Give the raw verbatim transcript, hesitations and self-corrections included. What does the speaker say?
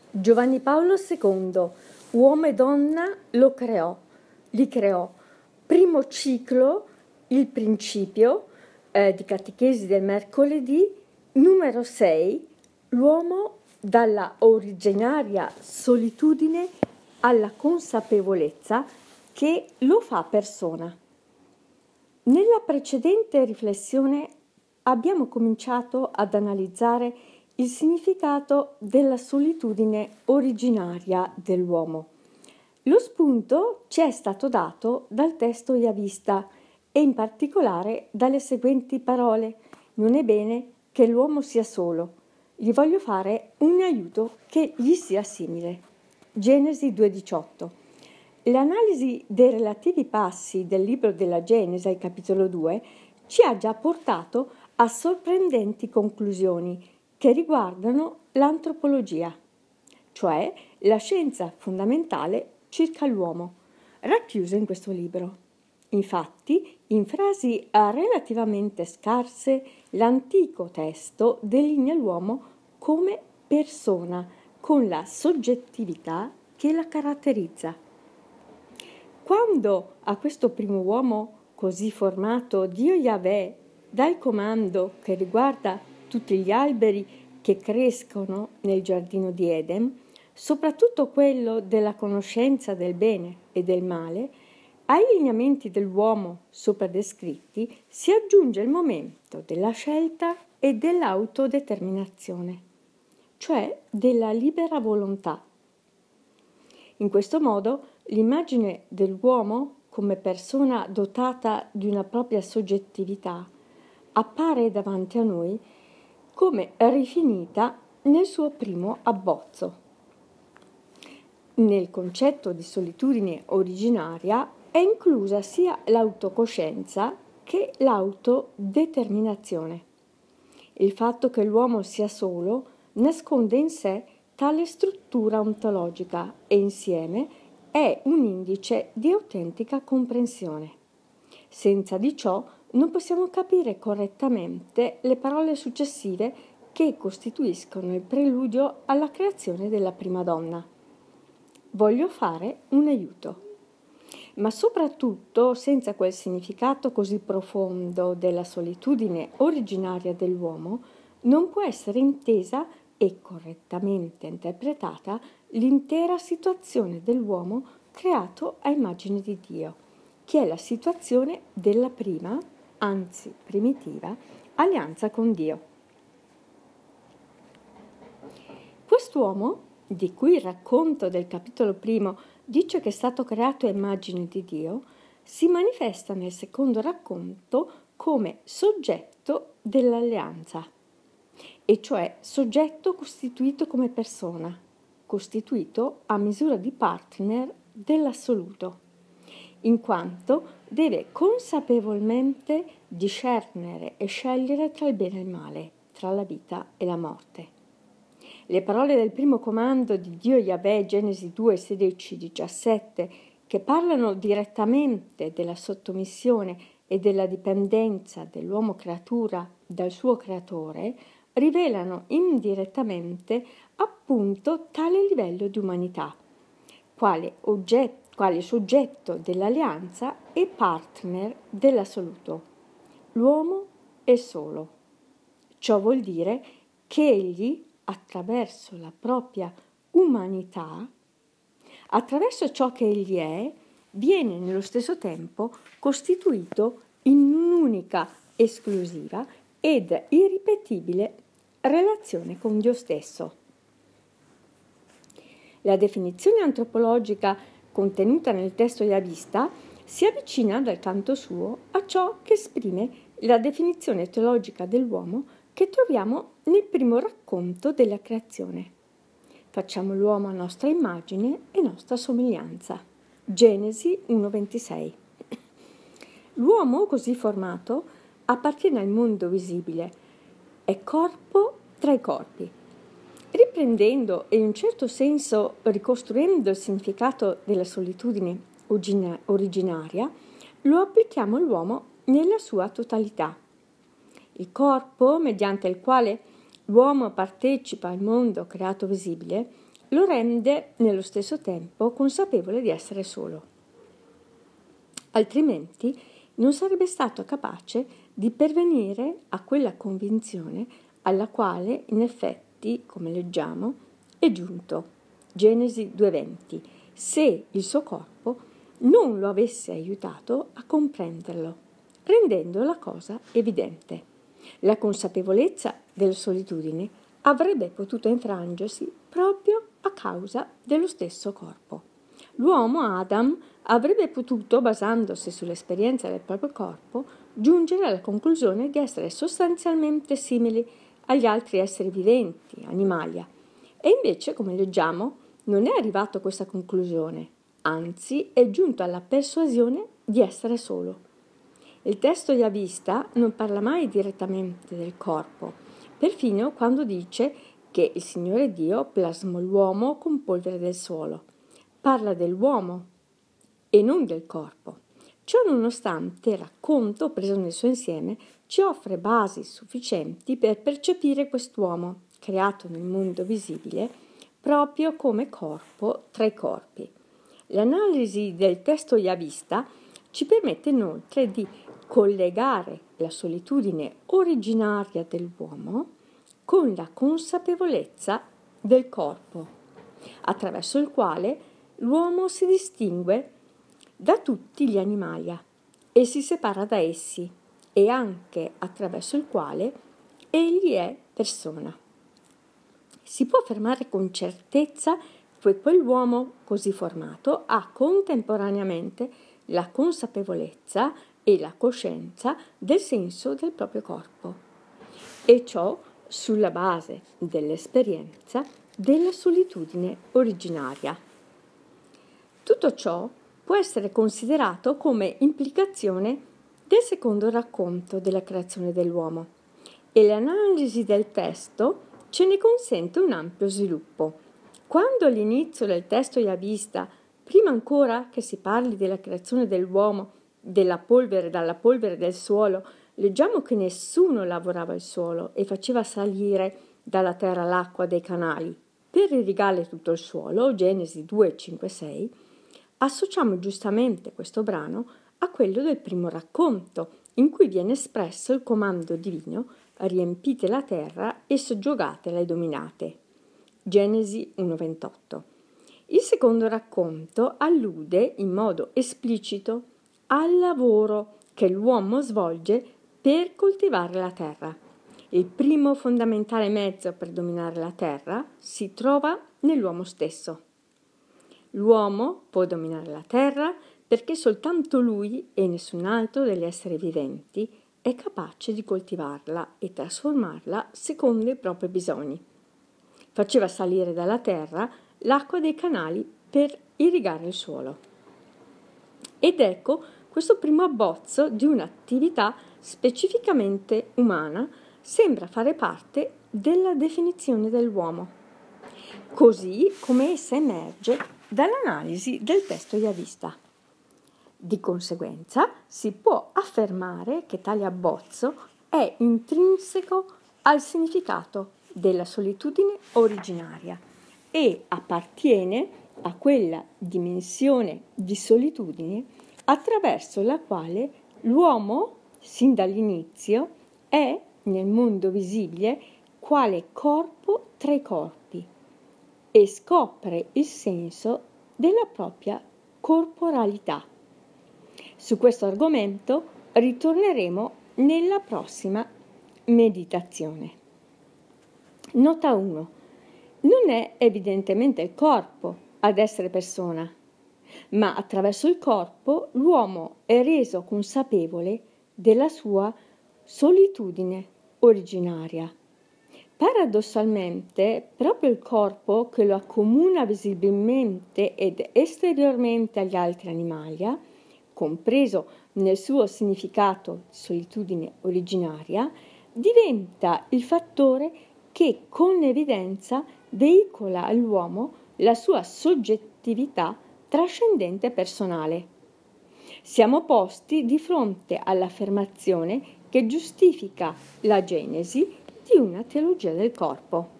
Giovanni Paolo secondo, uomo e donna lo creò, li creò. Primo ciclo, il principio eh, di Catechesi del mercoledì, numero sei, l'uomo dalla originaria solitudine alla consapevolezza che lo fa persona. Nella precedente riflessione abbiamo cominciato ad analizzare il significato della solitudine originaria dell'uomo. Lo spunto ci è stato dato dal testo Yavista e in particolare dalle seguenti parole: non è bene che l'uomo sia solo, gli voglio fare un aiuto che gli sia simile. Genesi due diciotto. L'analisi dei relativi passi del libro della Genesi, al capitolo due, ci ha già portato a sorprendenti conclusioni che riguardano l'antropologia, cioè la scienza fondamentale circa l'uomo, racchiusa in questo libro. Infatti, in frasi relativamente scarse, l'antico testo delinea l'uomo come persona, con la soggettività che la caratterizza. Quando a questo primo uomo così formato Dio Yahweh dà il comando che riguarda tutti gli alberi che crescono nel giardino di Eden, soprattutto quello della conoscenza del bene e del male, ai lineamenti dell'uomo sopra descritti si aggiunge il momento della scelta e dell'autodeterminazione, cioè della libera volontà. In questo modo l'immagine dell'uomo come persona dotata di una propria soggettività appare davanti a noi come rifinita nel suo primo abbozzo. Nel concetto di solitudine originaria è inclusa sia l'autocoscienza che l'autodeterminazione. Il fatto che l'uomo sia solo nasconde in sé tale struttura ontologica e insieme è un indice di autentica comprensione. Senza di ciò non possiamo capire correttamente le parole successive che costituiscono il preludio alla creazione della prima donna. Voglio fare un aiuto. Ma soprattutto, senza quel significato così profondo della solitudine originaria dell'uomo, non può essere intesa e correttamente interpretata l'intera situazione dell'uomo creato a immagine di Dio, che è la situazione della prima, anzi primitiva, alleanza con Dio. Quest'uomo, di cui il racconto del capitolo primo dice che è stato creato a immagine di Dio, si manifesta nel secondo racconto come soggetto dell'alleanza, e cioè soggetto costituito come persona, costituito a misura di partner dell'assoluto, in quanto deve consapevolmente discernere e scegliere tra il bene e il male, tra la vita e la morte. Le parole del primo comando di Dio Yahweh, Genesi due, sedici, diciassette, che parlano direttamente della sottomissione e della dipendenza dell'uomo creatura dal suo creatore, rivelano indirettamente appunto tale livello di umanità, quale, oggetto, quale soggetto dell'alleanza e partner dell'assoluto. L'uomo è solo. Ciò vuol dire che egli, attraverso la propria umanità, attraverso ciò che egli è, viene nello stesso tempo costituito in un'unica, esclusiva ed irripetibile relazione con Dio stesso. La definizione antropologica contenuta nel testo Yavista si avvicina dal canto suo a ciò che esprime la definizione teologica dell'uomo che troviamo nel primo racconto della creazione. Facciamo l'uomo a nostra immagine e nostra somiglianza. Genesi uno ventisei. L'uomo così formato appartiene al mondo visibile, è corpo tra i corpi. Riprendendo e in un certo senso ricostruendo il significato della solitudine originaria, lo applichiamo all'uomo nella sua totalità. Il corpo, mediante il quale l'uomo partecipa al mondo creato visibile, lo rende nello stesso tempo consapevole di essere solo. Altrimenti non sarebbe stato capace di pervenire a quella convinzione alla quale, in effetti, come leggiamo, è giunto. Genesi due venti, se il suo corpo non lo avesse aiutato a comprenderlo, rendendo la cosa evidente. La consapevolezza della solitudine avrebbe potuto infrangersi proprio a causa dello stesso corpo. L'uomo Adam avrebbe potuto, basandosi sull'esperienza del proprio corpo, giungere alla conclusione di essere sostanzialmente simili agli altri esseri viventi, animalia. E invece, come leggiamo, non è arrivato a questa conclusione, anzi è giunto alla persuasione di essere solo. Il testo Yavista non parla mai direttamente del corpo, perfino quando dice che il Signore Dio plasmò l'uomo con polvere del suolo. Parla dell'uomo e non del corpo. Ciò nonostante, il racconto, preso nel suo insieme, ci offre basi sufficienti per percepire quest'uomo, creato nel mondo visibile, proprio come corpo tra i corpi. L'analisi del testo Yavista ci permette inoltre di collegare la solitudine originaria dell'uomo con la consapevolezza del corpo, attraverso il quale l'uomo si distingue da tutti gli animalia e si separa da essi, e anche attraverso il quale egli è persona. Si può affermare con certezza che quell'uomo così formato ha contemporaneamente la consapevolezza e la coscienza del senso del proprio corpo, e ciò sulla base dell'esperienza della solitudine originaria. Tutto ciò può essere considerato come implicazione del secondo racconto della creazione dell'uomo, e l'analisi del testo ce ne consente un ampio sviluppo. Quando all'inizio del testo Yavista, prima ancora che si parli della creazione dell'uomo, della polvere, dalla polvere del suolo, leggiamo che nessuno lavorava il suolo e faceva salire dalla terra l'acqua dei canali per irrigare tutto il suolo, Genesi due, cinque, sei, associamo giustamente questo brano a quello del primo racconto, in cui viene espresso il comando divino: riempite la terra e soggiogatela e dominate. Genesi uno ventotto. Il secondo racconto allude in modo esplicito al lavoro che l'uomo svolge per coltivare la terra. Il primo fondamentale mezzo per dominare la terra si trova nell'uomo stesso. L'uomo può dominare la terra perché soltanto lui e nessun altro degli esseri viventi è capace di coltivarla e trasformarla secondo i propri bisogni. Faceva salire dalla terra l'acqua dei canali per irrigare il suolo. Ed ecco questo primo abbozzo di un'attività specificamente umana sembra fare parte della definizione dell'uomo, così come essa emerge dall'analisi del testo Yavista. Di conseguenza si può affermare che tale abbozzo è intrinseco al significato della solitudine originaria e appartiene a quella dimensione di solitudine attraverso la quale l'uomo, sin dall'inizio, è nel mondo visibile quale corpo tra i corpi e scopre il senso della propria corporalità. Su questo argomento ritorneremo nella prossima meditazione. Nota uno. Non è evidentemente il corpo ad essere persona, ma attraverso il corpo l'uomo è reso consapevole della sua solitudine originaria. Paradossalmente, proprio il corpo che lo accomuna visibilmente ed esteriormente agli altri animalia, compreso nel suo significato solitudine originaria, diventa il fattore che con evidenza veicola all'uomo la sua soggettività trascendente personale. Siamo posti di fronte all'affermazione che giustifica la genesi di una teologia del corpo.